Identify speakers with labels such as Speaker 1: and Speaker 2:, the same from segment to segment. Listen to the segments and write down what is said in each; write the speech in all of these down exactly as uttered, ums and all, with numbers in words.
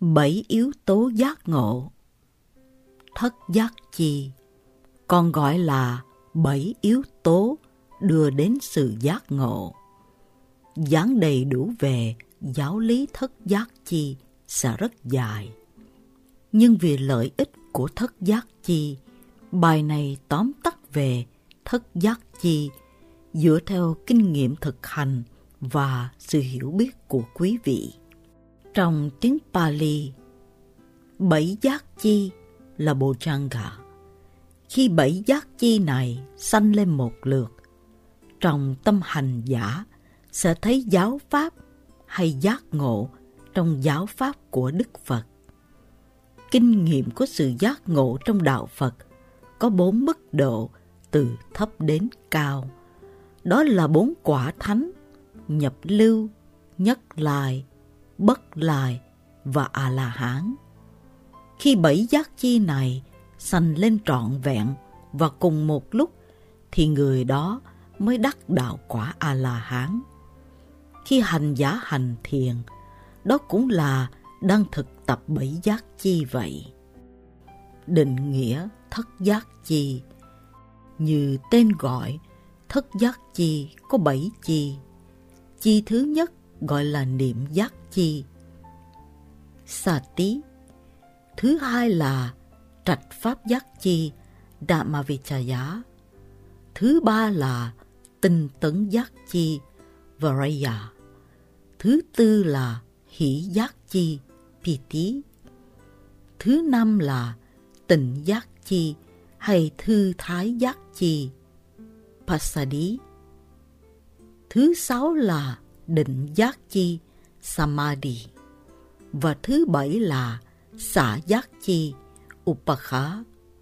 Speaker 1: Bảy yếu tố giác ngộ. Thất giác chi, còn gọi là bảy yếu tố đưa đến sự giác ngộ. Giảng đầy đủ về giáo lý thất giác chi sẽ rất dài. Nhưng vì lợi ích của thất giác chi, bài này tóm tắt về thất giác chi dựa theo kinh nghiệm thực hành và sự hiểu biết của quý vị. Trong tiếng Pali, bảy giác chi là Bojjhanga. Khi bảy giác chi này sanh lên một lượt, trong tâm hành giả sẽ thấy giáo pháp hay giác ngộ trong giáo pháp của Đức Phật. Kinh nghiệm của sự giác ngộ trong đạo Phật có bốn mức độ từ thấp đến cao. Đó là bốn quả thánh: nhập lưu, nhất lai, bất lai và A-la-hán. Khi bảy giác chi này sanh lên trọn vẹn và cùng một lúc thì người đó mới đắc đạo quả A-la-hán. Khi hành giả hành thiền, đó cũng là đang thực tập bảy giác chi vậy. Định nghĩa thất giác chi: như tên gọi, thất giác chi có bảy chi. Chi thứ nhất gọi là niệm giác chi, Sati. Thứ hai là trạch pháp giác chi, Dhammavichaya. Thứ ba là tinh tấn giác chi, Varaya. Thứ tư là hỷ giác chi, Piti. Thứ năm là tịnh giác chi hay thư thái giác chi, Passaddhi. Thứ sáu là định giác chi, Samadhi. Và thứ bảy là xả giác chi, Upakha.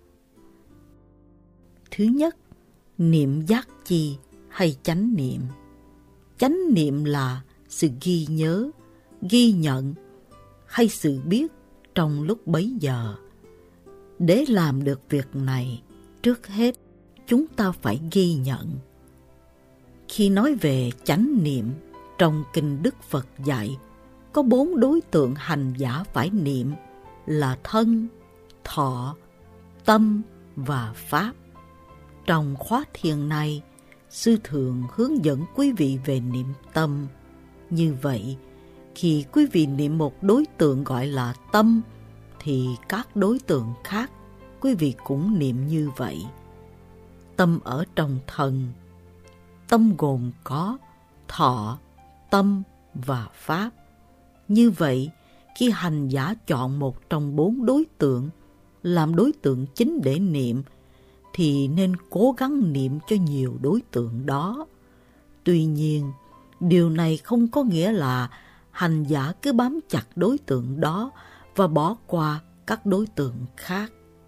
Speaker 1: Thứ nhất, niệm giác chi hay chánh niệm. Chánh niệm là sự ghi nhớ, ghi nhận hay sự biết trong lúc bấy giờ. Để làm được việc này, trước hết chúng ta phải ghi nhận. Khi nói về chánh niệm, trong kinh Đức Phật dạy có bốn đối tượng hành giả phải niệm là thân, thọ, tâm và pháp. Trong khóa thiền này, sư thường hướng dẫn quý vị về niệm tâm. Như vậy, khi quý vị niệm một đối tượng gọi là tâm, thì các đối tượng khác quý vị cũng niệm như vậy. Tâm ở trong thân. Tâm gồm có thọ, tâm và pháp. Như vậy, khi hành giả chọn một trong bốn đối tượng làm đối tượng chính để niệm, thì nên cố gắng niệm cho nhiều đối tượng đó. Tuy nhiên, điều này không có nghĩa là hành giả cứ bám chặt đối tượng đó và bỏ qua các đối tượng khác.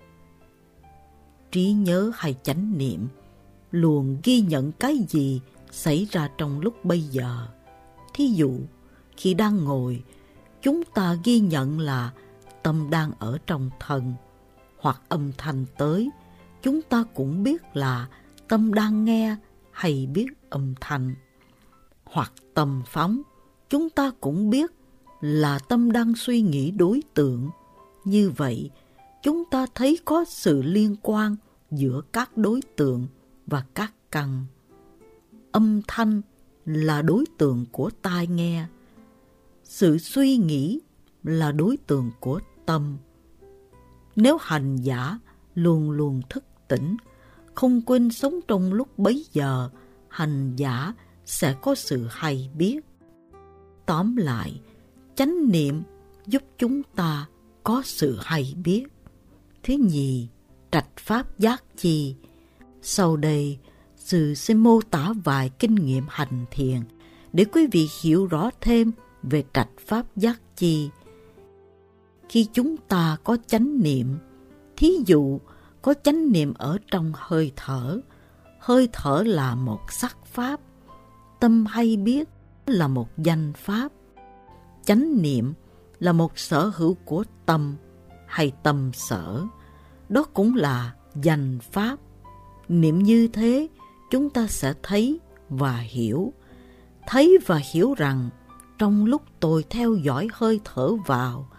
Speaker 1: Trí nhớ hay chánh niệm luôn ghi nhận cái gì xảy ra trong lúc bây giờ. Thí dụ, khi đang ngồi, chúng ta ghi nhận là tâm đang ở trong thân, hoặc âm thanh tới, chúng ta cũng biết là tâm đang nghe hay biết âm thanh. Hoặc tâm phóng, chúng ta cũng biết là tâm đang suy nghĩ đối tượng. Như vậy, chúng ta thấy có sự liên quan giữa các đối tượng và các căn. Âm thanh là đối tượng của tai nghe. Sự suy nghĩ là đối tượng của tâm. Nếu hành giả luôn luôn thức tỉnh, không quên sống trong lúc bấy giờ, hành giả sẽ có sự hay biết. Tóm lại, chánh niệm giúp chúng ta có sự hay biết. Thứ nhì, trạch pháp giác chi. Sau đây, sư sẽ mô tả vài kinh nghiệm hành thiền để quý vị hiểu rõ thêm về trạch pháp giác chi. Khi chúng ta có chánh niệm, thí dụ có chánh niệm ở trong hơi thở, hơi thở là một sắc pháp, tâm hay biết là một danh pháp. Chánh niệm là một sở hữu của tâm hay tâm sở, đó cũng là danh pháp. Niệm như thế, chúng ta sẽ thấy và hiểu. Thấy và hiểu rằng trong lúc tôi theo dõi hơi thở vào,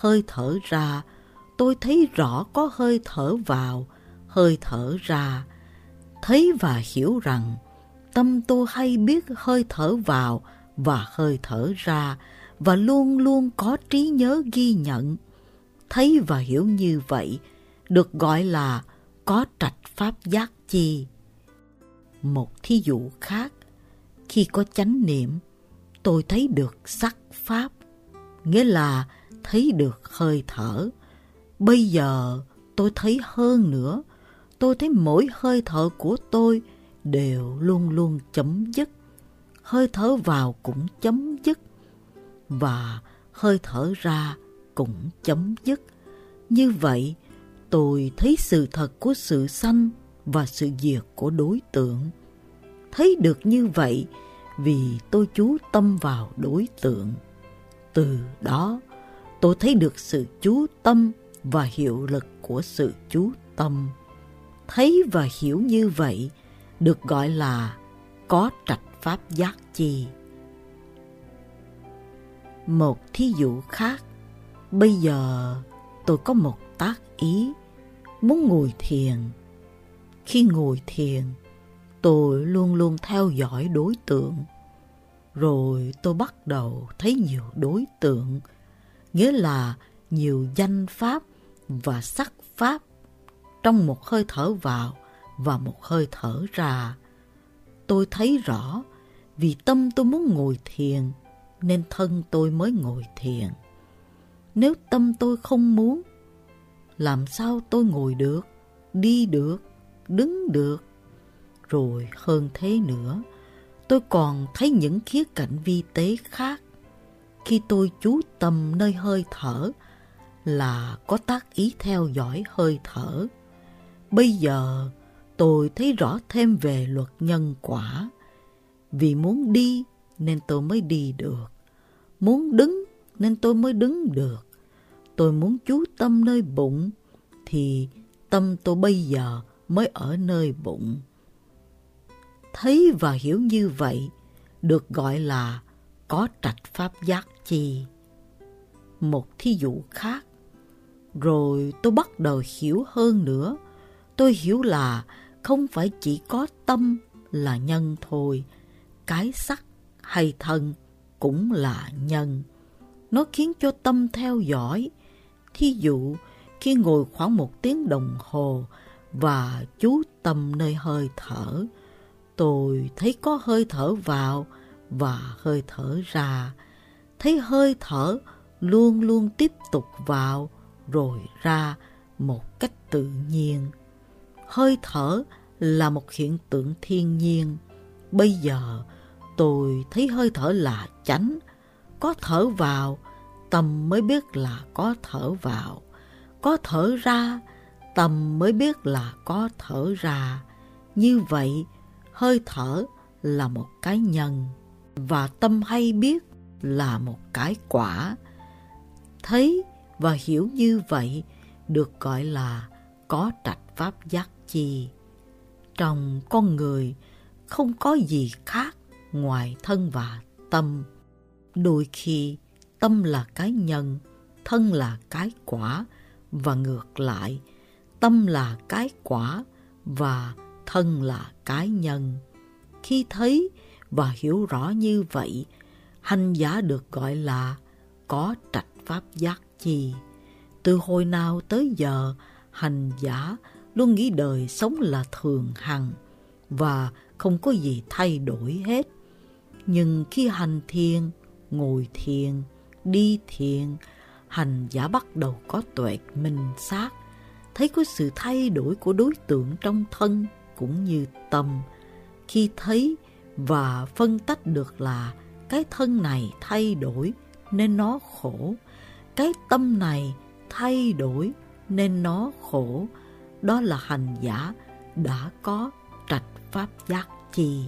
Speaker 1: hơi thở ra, tôi thấy rõ có hơi thở vào, hơi thở ra. Thấy và hiểu rằng tâm tôi hay biết hơi thở vào và hơi thở ra, và luôn luôn có trí nhớ ghi nhận. Thấy và hiểu như vậy được gọi là có trạch pháp giác chi. Một thí dụ khác, khi có chánh niệm, tôi thấy được sắc pháp, nghĩa là thấy được hơi thở. Bây giờ tôi thấy hơn nữa, tôi thấy mỗi hơi thở của tôi đều luôn luôn chấm dứt. Hơi thở vào cũng chấm dứt, và hơi thở ra cũng chấm dứt. Như vậy, tôi thấy sự thật của sự sanh và sự diệt của đối tượng. Thấy được như vậy vì tôi chú tâm vào đối tượng. Từ đó, tôi thấy được sự chú tâm và hiệu lực của sự chú tâm. Thấy và hiểu như vậy được gọi là có trạch pháp giác chi. Một thí dụ khác, bây giờ tôi có một tác ý muốn ngồi thiền. Khi ngồi thiền, tôi luôn luôn theo dõi đối tượng. Rồi tôi bắt đầu thấy nhiều đối tượng, nghĩa là nhiều danh pháp và sắc pháp trong một hơi thở vào và một hơi thở ra. Tôi thấy rõ vì tâm tôi muốn ngồi thiền nên thân tôi mới ngồi thiền. Nếu tâm tôi không muốn, làm sao tôi ngồi được, đi được, đứng được? Rồi hơn thế nữa, tôi còn thấy những khía cạnh vi tế khác. Khi tôi chú tâm nơi hơi thở là có tác ý theo dõi hơi thở. Bây giờ tôi thấy rõ thêm về luật nhân quả. Vì muốn đi nên tôi mới đi được. Muốn đứng nên tôi mới đứng được. Tôi muốn chú tâm nơi bụng thì tâm tôi bây giờ mới ở nơi bụng. Thấy và hiểu như vậy được gọi là có trạch pháp giác chi. Một thí dụ khác, rồi tôi bắt đầu hiểu hơn nữa. Tôi hiểu là không phải chỉ có tâm là nhân thôi, cái sắc hay thân cũng là nhân. Nó khiến cho tâm theo dõi. Thí dụ, khi ngồi khoảng một tiếng đồng hồ và chú tâm nơi hơi thở, tôi thấy có hơi thở vào và hơi thở ra. Thấy hơi thở luôn luôn tiếp tục vào rồi ra một cách tự nhiên. Hơi thở là một hiện tượng thiên nhiên. Bây giờ tôi thấy hơi thở là chánh. Có thở vào, tâm mới biết là có thở vào. Có thở ra, tâm mới biết là có thở ra. Như vậy, hơi thở là một cái nhân, và tâm hay biết là một cái quả. Thấy và hiểu như vậy được gọi là có trạch pháp giác chi. Trong con người không có gì khác ngoài thân và tâm. Đôi khi tâm là cái nhân, thân là cái quả, và ngược lại, tâm là cái quả và thân là cái nhân. Khi thấy và hiểu rõ như vậy, hành giả được gọi là có trạch pháp giác chi. Từ hồi nào tới giờ, hành giả luôn nghĩ đời sống là thường hằng và không có gì thay đổi hết. Nhưng khi hành thiền, ngồi thiền, đi thiền, hành giả bắt đầu có tuệ minh sát, thấy có sự thay đổi của đối tượng trong thân cũng như tâm. Khi thấy và phân tách được là cái thân này thay đổi nên nó khổ, cái tâm này thay đổi nên nó khổ, đó là hành giả đã có trạch pháp giác chi.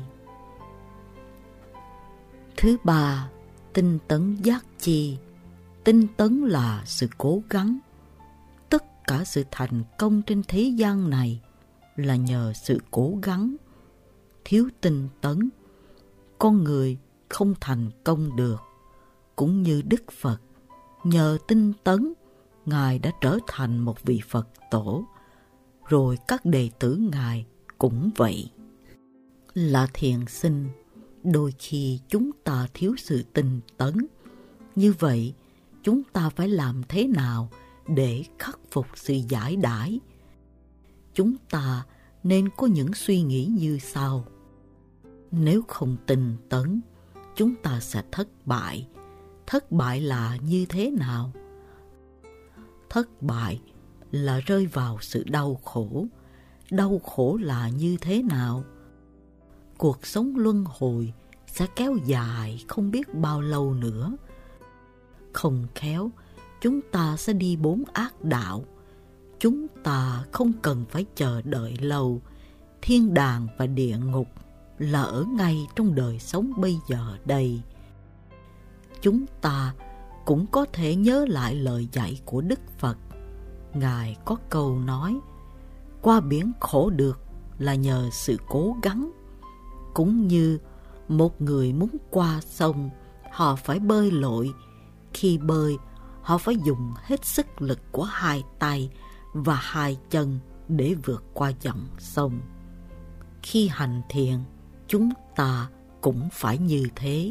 Speaker 1: Thứ ba, tinh tấn giác chi. Tinh tấn là sự cố gắng. Tất cả sự thành công trên thế gian này là nhờ sự cố gắng. Thiếu tinh tấn, con người không thành công được. Cũng như Đức Phật, nhờ tinh tấn Ngài đã trở thành một vị Phật tổ, rồi các đệ tử Ngài cũng vậy. Là thiền sinh, đôi khi chúng ta thiếu sự tinh tấn. Như vậy, chúng ta phải làm thế nào để khắc phục sự giải đãi? Chúng ta nên có những suy nghĩ như sau. Nếu không tinh tấn, chúng ta sẽ thất bại. Thất bại là như thế nào? Thất bại là rơi vào sự đau khổ. Đau khổ là như thế nào? Cuộc sống luân hồi sẽ kéo dài không biết bao lâu nữa. Không khéo, chúng ta sẽ đi bốn ác đạo. Chúng ta không cần phải chờ đợi lâu. Thiên đàng và địa ngục là ở ngay trong đời sống bây giờ đây. Chúng ta cũng có thể nhớ lại lời dạy của Đức Phật. Ngài có câu nói, qua biển khổ được là nhờ sự cố gắng. Cũng như một người muốn qua sông, họ phải bơi lội. Khi bơi, họ phải dùng hết sức lực của hai tay và hai chân để vượt qua dòng sông. Khi hành thiền, chúng ta cũng phải như thế.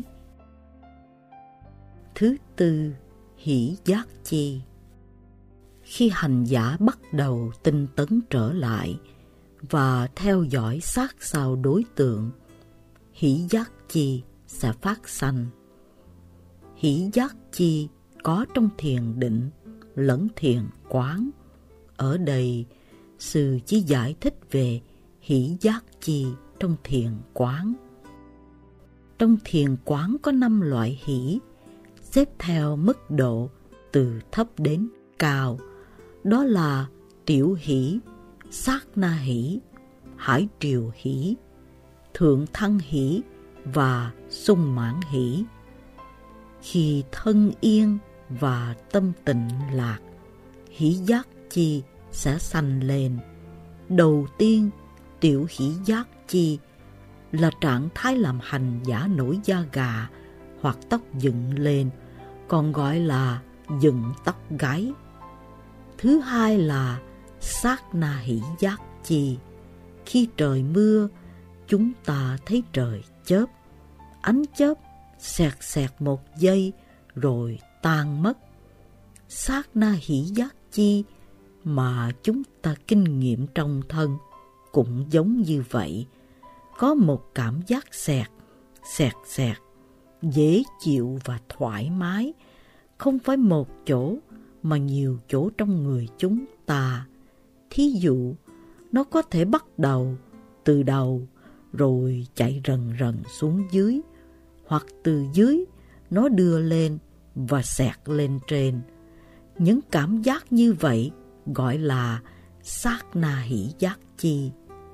Speaker 1: Thứ tư, hỷ giác chi. Khi hành giả bắt đầu tinh tấn trở lại và theo dõi sát sao đối tượng, hỷ giác chi sẽ phát sanh. Hỷ giác chi có trong thiền định lẫn thiền quán. Ở đây, sư chỉ giải thích về hỷ giác chi trong thiền quán. Trong thiền quán có năm loại hỷ, xếp theo mức độ từ thấp đến cao. Đó là tiểu hỷ, sát na hỷ, hải triều hỷ, thượng thăng hỷ và sung mãn hỷ. Khi thân yên và tâm tịnh lạc, hỷ giác chi sẽ sanh lên. Đầu tiên, tiểu hỷ giác chi là trạng thái làm hành giả nổi da gà hoặc tóc dựng lên, còn gọi là dựng tóc gáy. Thứ hai là sát na hỷ giác chi. Khi trời mưa, chúng ta thấy trời chớp. Ánh chớp xẹt xẹt một giây rồi tan mất. Sát na hỷ giác chi mà chúng ta kinh nghiệm trong thân cũng giống như vậy. Có một cảm giác xẹt, xẹt xẹt, dễ chịu và thoải mái. Không phải một chỗ mà nhiều chỗ trong người chúng ta. Thí dụ, nó có thể bắt đầu từ đầu rồi chạy rần rần xuống dưới, hoặc từ dưới nó đưa lên và xẹt lên trên. Những cảm giác như vậy gọi là sát na hỷ giác chi.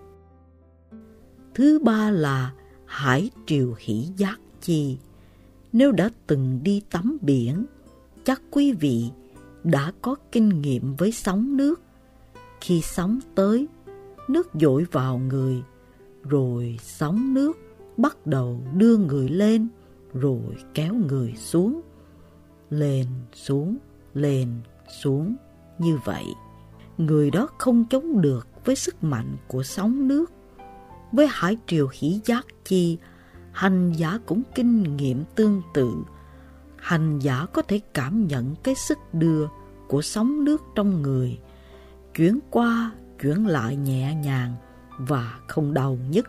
Speaker 1: Thứ ba là hải triều hỷ giác chi. Nếu đã từng đi tắm biển, chắc quý vị đã có kinh nghiệm với sóng nước. Khi sóng tới, nước dội vào người, rồi sóng nước bắt đầu đưa người lên, rồi kéo người xuống. Lên, xuống, lên, xuống như vậy. Người đó không chống được với sức mạnh của sóng nước. Với hải triều hỷ giác chi, hành giả cũng kinh nghiệm tương tự. Hành giả có thể cảm nhận cái sức đưa của sóng nước trong người, chuyển qua, chuyển lại nhẹ nhàng và không đau nhức.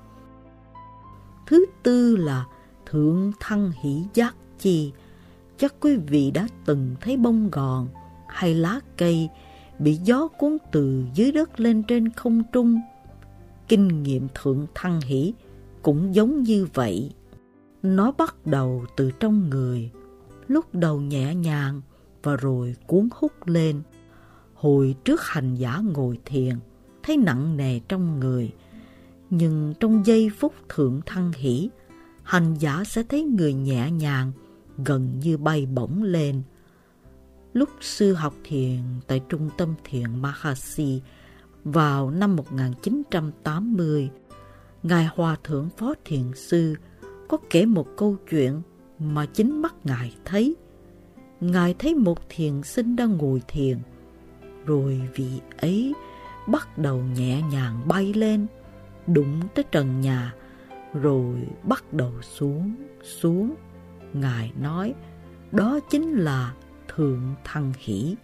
Speaker 1: Thứ tư là thượng thăng hỷ giác chi. Chắc quý vị đã từng thấy bông gòn hay lá cây bị gió cuốn từ dưới đất lên trên không trung. Kinh nghiệm thượng thăng hỷ cũng giống như vậy. Nó bắt đầu từ trong người, lúc đầu nhẹ nhàng và rồi cuốn hút lên. Hồi trước hành giả ngồi thiền, thấy nặng nề trong người. Nhưng trong giây phút thượng thăng hỷ, hành giả sẽ thấy người nhẹ nhàng, gần như bay bổng lên. Lúc sư học thiền tại trung tâm thiền Mahasi vào năm một nghìn chín trăm tám mươi, Ngài Hòa Thượng Phó Thiền Sư có kể một câu chuyện mà chính mắt Ngài thấy. Ngài thấy một thiền sinh đang ngồi thiền, rồi vị ấy bắt đầu nhẹ nhàng bay lên, đụng tới trần nhà, rồi bắt đầu xuống, xuống. Ngài nói, đó chính là Thượng Thăng Hỷ.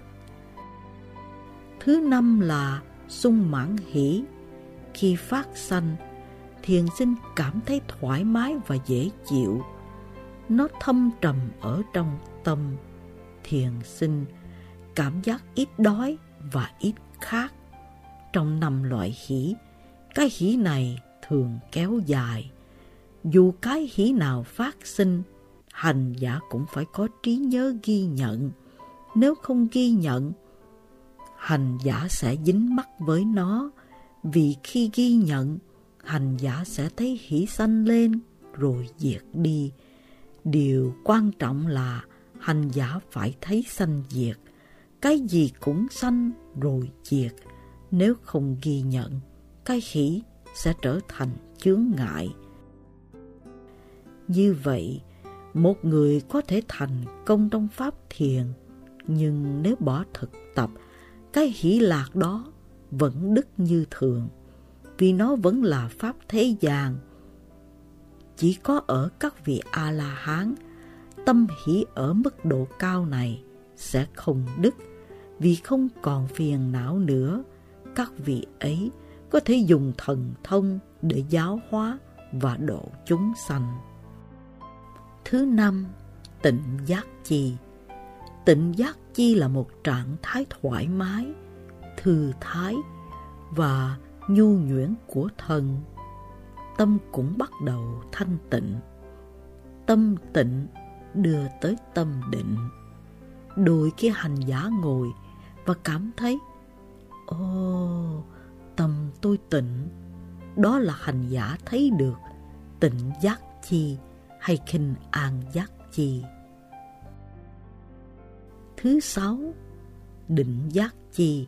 Speaker 1: Thứ năm là Sung Mãn Hỷ. Khi phát sanh, thiền sinh cảm thấy thoải mái và dễ chịu. Nó thâm trầm ở trong tâm. Thiền sinh cảm giác ít đói và ít khát. Trong năm loại hỷ, cái hỷ này thường kéo dài. Dù cái hỷ nào phát sinh, hành giả cũng phải có trí nhớ ghi nhận. Nếu không ghi nhận, hành giả sẽ dính mắc với nó. Vì khi ghi nhận, hành giả sẽ thấy hỷ sanh lên rồi diệt đi. Điều quan trọng là hành giả phải thấy sanh diệt. Cái gì cũng sanh rồi diệt. Nếu không ghi nhận, cái hỷ sẽ trở thành chướng ngại. Như vậy, một người có thể thành công trong pháp thiền, nhưng nếu bỏ thực tập, cái hỷ lạc đó vẫn đứt như thường, vì nó vẫn là pháp thế gian. Chỉ có ở các vị A-la-hán, tâm hỷ ở mức độ cao này sẽ không đứt, vì không còn phiền não nữa. Các vị ấy có thể dùng thần thông để giáo hóa và độ chúng sanh. Thứ năm, tịnh giác chi. Tịnh giác chi là một trạng thái thoải mái, thư thái và nhu nhuyễn của thân. Tâm cũng bắt đầu thanh tịnh. Tâm tịnh đưa tới tâm định. Đôi khi hành giả ngồi và cảm thấy, ồ, tâm tôi tịnh. Đó là hành giả thấy được tịnh giác chi hay khinh an giác chi. Thứ sáu, định giác chi.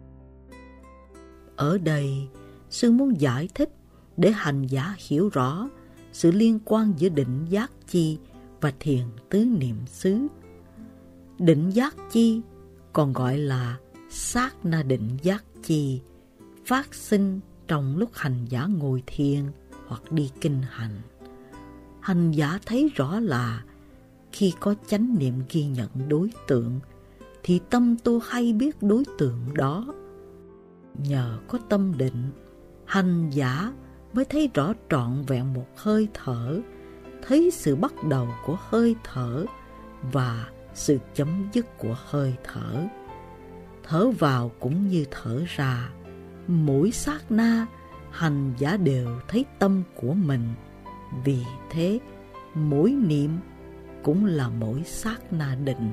Speaker 1: Ở đây, sư muốn giải thích để hành giả hiểu rõ sự liên quan giữa định giác chi và thiền tứ niệm xứ. Định giác chi còn gọi là sát na định giác chi, phát sinh trong lúc hành giả ngồi thiền hoặc đi kinh hành. Hành giả thấy rõ là khi có chánh niệm ghi nhận đối tượng, thì tâm tôi hay biết đối tượng đó. Nhờ có tâm định, hành giả mới thấy rõ trọn vẹn một hơi thở, thấy sự bắt đầu của hơi thở và sự chấm dứt của hơi thở. Thở vào cũng như thở ra, mỗi sát na hành giả đều thấy tâm của mình. Vì thế, mỗi niệm cũng là mỗi sát na định.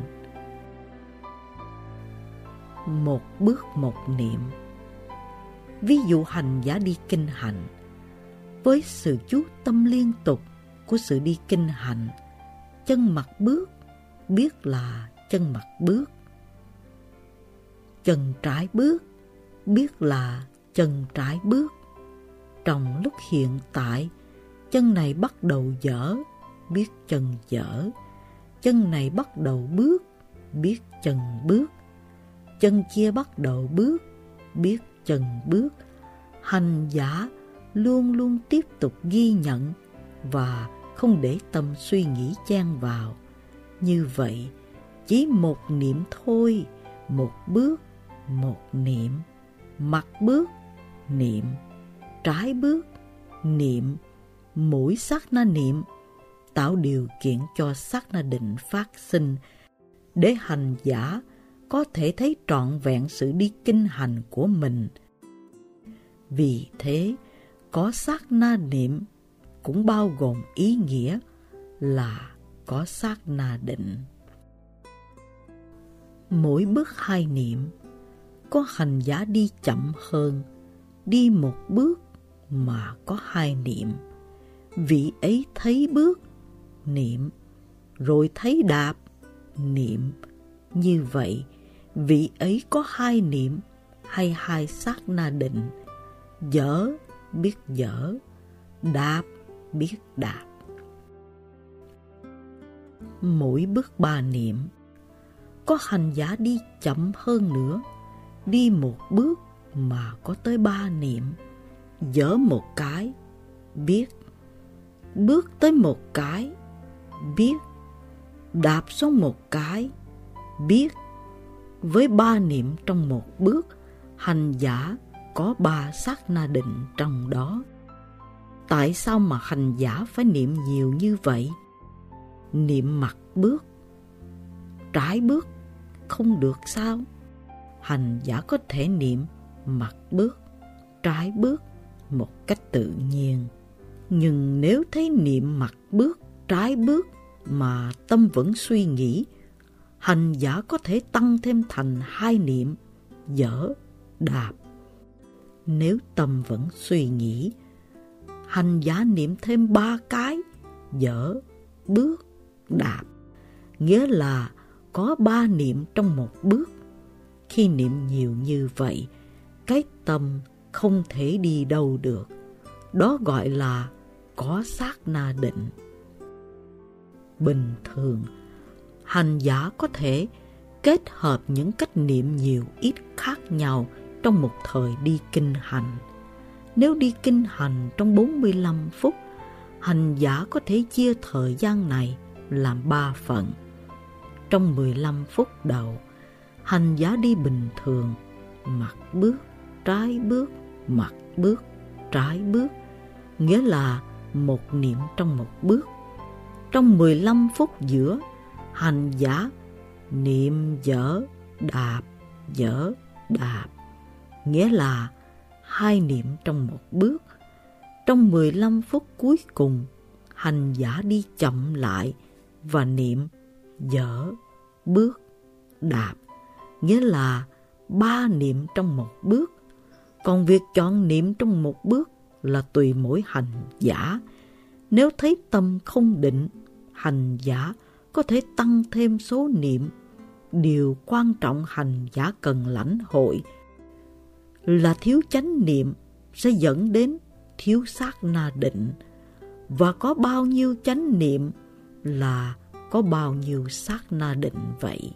Speaker 1: Một bước một niệm. Ví dụ hành giả đi kinh hành, với sự chú tâm liên tục của sự đi kinh hành, chân mặt bước biết là chân mặt bước, chân trái bước biết là chân trái bước. Trong lúc hiện tại, chân này bắt đầu dở, biết chân dở. Chân này bắt đầu bước, biết chân bước. Chân kia bắt đầu bước, biết chân bước. Hành giả luôn luôn tiếp tục ghi nhận và không để tâm suy nghĩ chen vào. Như vậy, chỉ một niệm thôi, một bước, một niệm, mặt bước, niệm, trái bước, niệm, mỗi sát na niệm tạo điều kiện cho sát na định phát sinh, để hành giả có thể thấy trọn vẹn sự đi kinh hành của mình. Vì thế, có sát na niệm cũng bao gồm ý nghĩa là có sát na định. Mỗi bước hai niệm, có hành giả đi chậm hơn, đi một bước mà có hai niệm. Vị ấy thấy bước, niệm, rồi thấy đạp, niệm. Như vậy, vị ấy có hai niệm hay hai sát na định. Dở biết dở, đạp biết đạp. Mỗi bước ba niệm, Có hành giả đi chậm hơn nữa, đi một bước mà có tới ba niệm. Dở một cái, biết. Bước tới một cái, biết. Đạp xuống một cái, biết. Với ba niệm trong một bước, hành giả có ba sát na định trong đó. Tại sao mà hành giả phải niệm nhiều như vậy? Niệm mặt bước, trái bước không được sao? Hành giả có thể niệm mặt bước, trái bước một cách tự nhiên. Nhưng nếu thấy niệm mặt bước, trái bước mà tâm vẫn suy nghĩ, hành giả có thể tăng thêm thành hai niệm dở, đạp. Nếu tâm vẫn suy nghĩ, hành giả niệm thêm ba cái dở, bước, đạp, nghĩa là có ba niệm trong một bước. Khi niệm nhiều như vậy, cái tâm không thể đi đâu được. Đó gọi là có sát na định. Bình thường, hành giả có thể kết hợp những cách niệm nhiều ít khác nhau trong một thời đi kinh hành. Nếu đi kinh hành trong bốn mươi lăm phút, hành giả có thể chia thời gian này làm ba phần. Trong mười lăm phút đầu, hành giả đi bình thường, mặt bước, trái bước, mặt bước, trái bước, nghĩa là một niệm trong một bước. Trong mười lăm phút giữa, hành giả niệm dở, đạp, dở, đạp, nghĩa là hai niệm trong một bước. Trong mười lăm phút cuối cùng, hành giả đi chậm lại và niệm dở, bước, đạp, nghĩa là ba niệm trong một bước. Còn việc chọn niệm trong một bước là tùy mỗi hành giả. Nếu thấy tâm không định, hành giả có thể tăng thêm số niệm. Điều quan trọng hành giả cần lãnh hội là thiếu chánh niệm sẽ dẫn đến thiếu sát na định, và có bao nhiêu chánh niệm là có bao nhiêu sát na định vậy.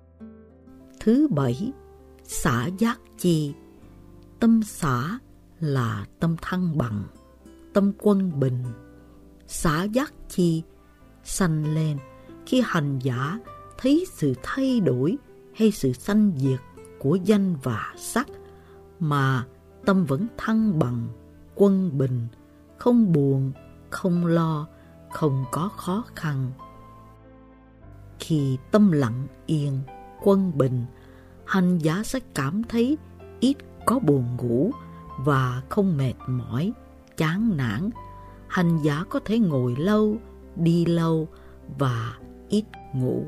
Speaker 1: Thứ bảy, xả giác chi. Tâm xả là tâm thăng bằng, tâm quân bình. Xả giác chi sanh lên khi hành giả thấy sự thay đổi hay sự sanh diệt của danh và sắc, mà tâm vẫn thăng bằng, quân bình, không buồn, không lo, không có khó khăn. Khi tâm lặng yên, quân bình, hành giả sẽ cảm thấy ít có buồn ngủ và không mệt mỏi, chán nản. Hành giả có thể ngồi lâu, đi lâu và ít ngủ.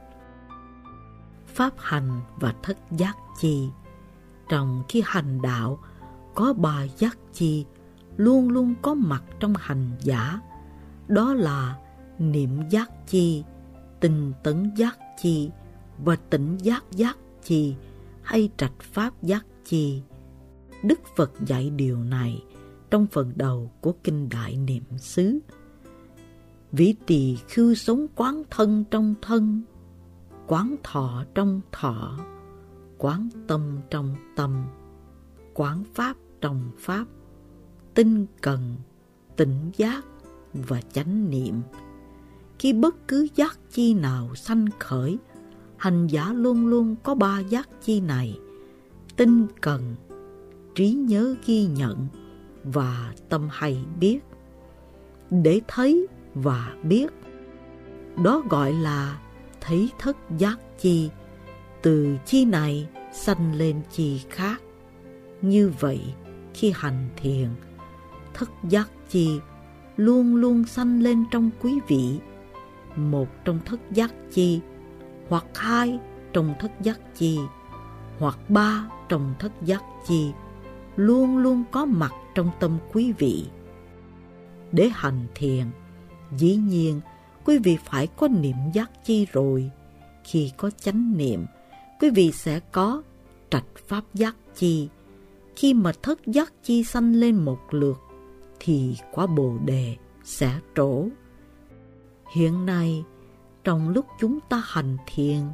Speaker 1: Pháp hành và thất giác chi. Trong khi hành đạo, có ba giác chi luôn luôn có mặt trong hành giả. Đó là niệm giác chi, tinh tấn giác chi và tỉnh giác giác chi hay trạch pháp giác chi. Đức Phật dạy điều này trong phần đầu của Kinh Đại Niệm xứ. Vị tỳ khưu sống quán thân trong thân, quán thọ trong thọ, quán tâm trong tâm, quán pháp trong pháp, tinh cần, tỉnh giác và chánh niệm. Khi bất cứ giác chi nào sanh khởi, hành giả luôn luôn có ba giác chi này: tinh cần, trí nhớ ghi nhận và tâm hay biết. Để thấy và biết, đó gọi là thấy thất giác chi, từ chi này sanh lên chi khác. Như vậy, khi hành thiền, thất giác chi luôn luôn sanh lên trong quý vị. Một trong thất giác chi, hoặc hai trong thất giác chi, hoặc ba trong thất giác chi luôn luôn có mặt trong tâm quý vị. Để hành thiền, dĩ nhiên quý vị phải có niệm giác chi rồi. Khi có chánh niệm, quý vị sẽ có trạch pháp giác chi. Khi mà thất giác chi sanh lên một lượt, thì quả Bồ Đề sẽ trổ. Hiện nay, trong lúc chúng ta hành thiền,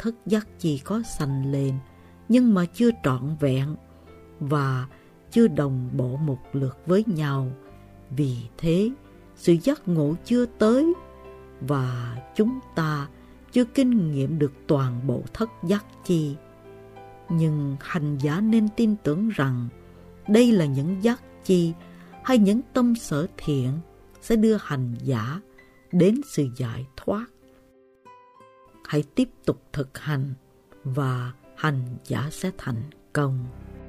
Speaker 1: thất giác chi có sanh lên, nhưng mà chưa trọn vẹn và chưa đồng bộ một lượt với nhau. Vì thế, sự giác ngộ chưa tới và chúng ta chưa kinh nghiệm được toàn bộ thất giác chi. Nhưng hành giả nên tin tưởng rằng đây là những giác chi hay những tâm sở thiện sẽ đưa hành giả đến sự giải thoát. Hãy tiếp tục thực hành và hành giả sẽ thành công.